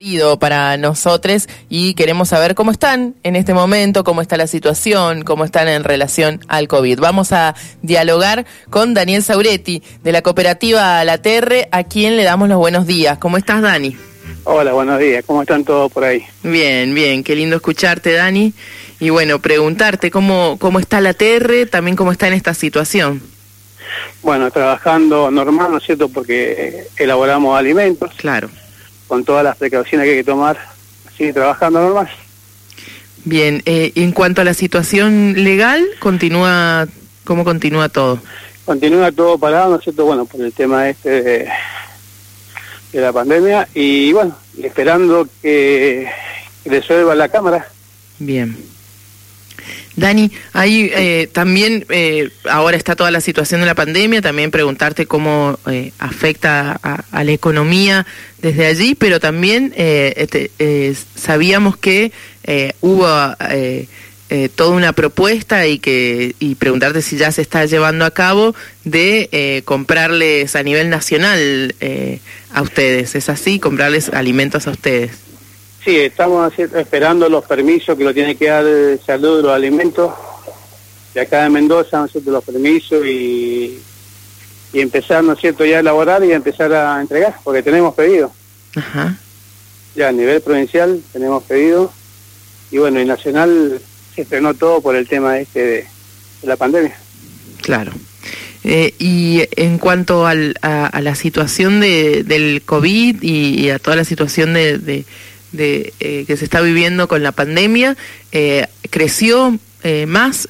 Para nosotros y queremos saber cómo están en este momento, cómo está la situación, cómo están en relación al COVID. Vamos a dialogar con Daniel Sauretti de la cooperativa La Terre, a quien le damos los buenos días. ¿Cómo estás, Dani? Hola, buenos días. ¿Cómo están todos por ahí? Bien, bien. Qué lindo escucharte, Dani. Y bueno, preguntarte cómo está La Terre, también cómo está en esta situación. Bueno, trabajando normal, ¿no es cierto? Porque elaboramos alimentos. Claro. Con todas las precauciones que hay que tomar, sigue trabajando normal. Bien, en cuanto a la situación legal, ¿cómo continúa todo? Continúa todo parado, ¿no es cierto? Bueno, por el tema de la pandemia y bueno, esperando que resuelva la Cámara. Bien. Dani, ahí también ahora está toda la situación de la pandemia, también preguntarte cómo afecta a la economía desde allí, pero también sabíamos que hubo toda una propuesta y preguntarte si ya se está llevando a cabo de comprarles a nivel nacional a ustedes, ¿es así? Comprarles alimentos a ustedes. Sí, estamos esperando los permisos que lo tiene que dar Salud de los Alimentos de acá de Mendoza, ¿no es cierto?, los permisos y empezar, ¿no es cierto?, ya a elaborar y a empezar a entregar, porque tenemos pedido. Ajá. Ya a nivel provincial tenemos pedido y bueno, y nacional se frenó todo por el tema de la pandemia. Claro. Y en cuanto a la situación del COVID y a toda la situación que se está viviendo con la pandemia, creció más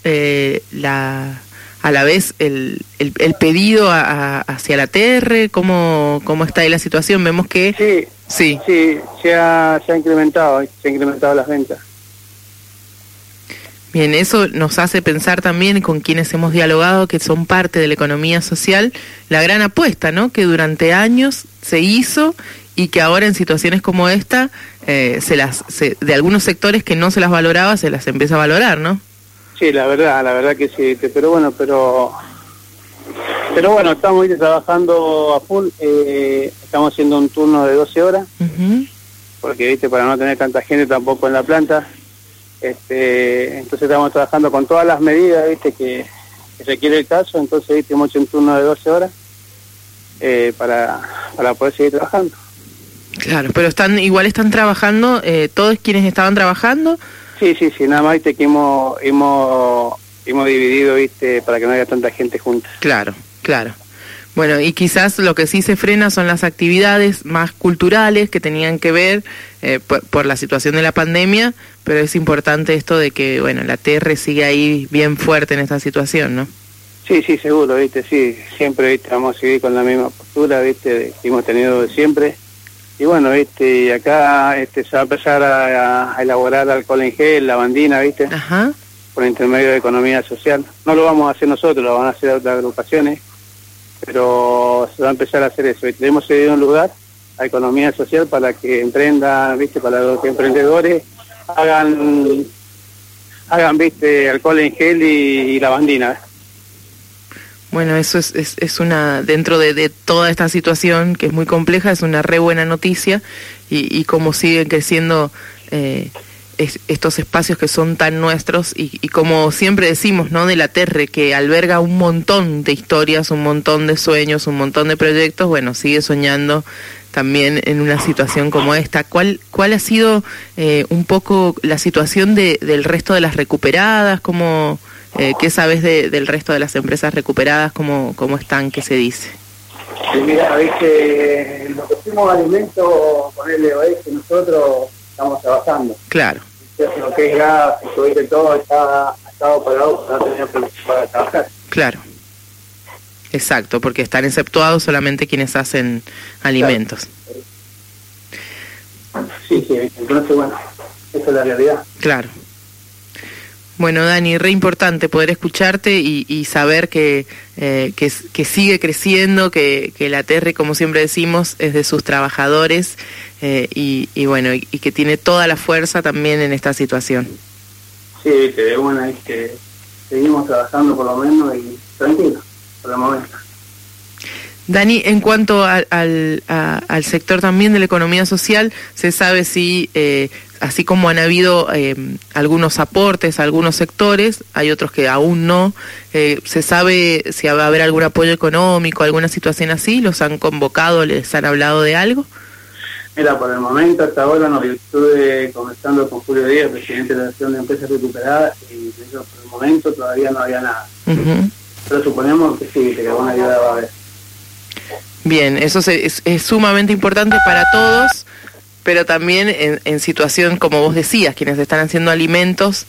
a la vez el pedido hacia la Terre. ¿Cómo está ahí la situación? Vemos que sí se ha incrementado las ventas. Bien, eso nos hace pensar también con quienes hemos dialogado, que son parte de la economía social, la gran apuesta, ¿no?, que durante años se hizo y que ahora en situaciones como esta, de algunos sectores que no se las valoraba, se las empieza a valorar, ¿no? Sí, la verdad que sí, pero bueno, estamos trabajando a full, estamos haciendo un turno de 12 horas, porque, para no tener tanta gente tampoco en la planta, entonces estamos trabajando con todas las medidas, que requiere el caso, entonces, hemos hecho un turno de 12 horas para poder seguir trabajando. Claro, pero igual están trabajando, todos quienes estaban trabajando. Sí, nada más, que hemos dividido, para que no haya tanta gente junta. Claro. Bueno, y quizás lo que sí se frena son las actividades más culturales que tenían que ver por la situación de la pandemia, pero es importante esto de que, bueno, la Terre sigue ahí bien fuerte en esta situación, ¿no? Sí, seguro, sí, siempre, vamos a seguir con la misma postura, que hemos tenido de siempre. Y bueno, y acá se va a empezar a elaborar alcohol en gel, lavandina, Ajá. Por intermedio de economía social. No lo vamos a hacer nosotros, lo van a hacer otras agrupaciones, pero se va a empezar a hacer eso. Y tenemos cedido un lugar a economía social para que emprendan, para los que emprendedores hagan alcohol en gel y lavandina. Bueno, eso es una, dentro de toda esta situación que es muy compleja, es una re buena noticia y cómo siguen creciendo estos espacios que son tan nuestros y como siempre decimos, ¿no?, de la Terre, que alberga un montón de historias, un montón de sueños, un montón de proyectos, bueno, sigue soñando también en una situación como esta. ¿Cuál ha sido un poco la situación del resto de las recuperadas? ¿Qué sabes del resto de las empresas recuperadas? ¿Cómo están? ¿Qué se dice? Sí, mira, lo que hicimos alimentos, ponerle que nosotros estamos trabajando. Claro. Lo que es gas, todo ha estado parado para no tener permiso para trabajar. Claro. Exacto, porque están exceptuados solamente quienes hacen alimentos. Claro. Sí, entonces, bueno, esa es la realidad. Claro. Bueno, Dani, re importante poder escucharte y saber que sigue creciendo, que la Terre, como siempre decimos, es de sus trabajadores y que tiene toda la fuerza también en esta situación. Sí, que bueno, es que seguimos trabajando por lo menos y tranquilo, por el momento. Dani, en cuanto al sector también de la economía social, se sabe si, así como han habido algunos aportes a algunos sectores, hay otros que aún no, ¿se sabe si va a haber algún apoyo económico, alguna situación así? ¿Los han convocado, les han hablado de algo? Mira, por el momento, hasta ahora, no, yo estuve conversando con Julio Díaz, presidente de la Asociación de Empresas Recuperadas, y por el momento todavía no había nada. Pero suponemos que sí, que alguna ayuda va a haber. Bien, eso es sumamente importante para todos, pero también en situación, como vos decías, quienes están haciendo alimentos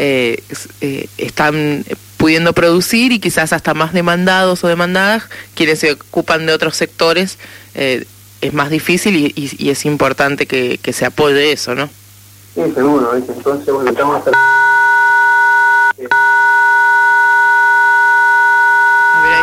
están pudiendo producir y quizás hasta más demandados o demandadas, quienes se ocupan de otros sectores, es más difícil y es importante que se apoye eso, ¿no? Sí, seguro, ¿ves? Entonces, bueno, estamos hasta... A ver,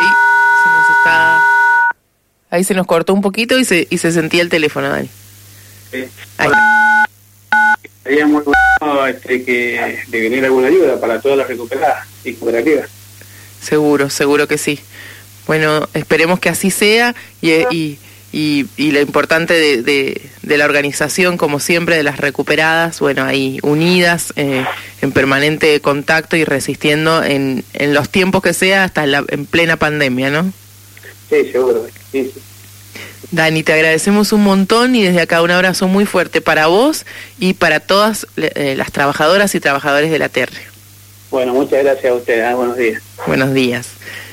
ahí se nos cortó un poquito y se sentía el teléfono, Dani. Sí. Sería muy bueno que de venir alguna ayuda para todas las recuperadas y cooperativas. Seguro que sí. Bueno, esperemos que así sea y lo importante de la organización, como siempre, de las recuperadas, bueno, ahí unidas, en permanente contacto y resistiendo en los tiempos que sea, hasta en plena pandemia, ¿no? Sí, seguro, sí. Dani, te agradecemos un montón y desde acá un abrazo muy fuerte para vos y para todas las trabajadoras y trabajadores de la Terre. Bueno, muchas gracias a ustedes. Buenos días. Buenos días.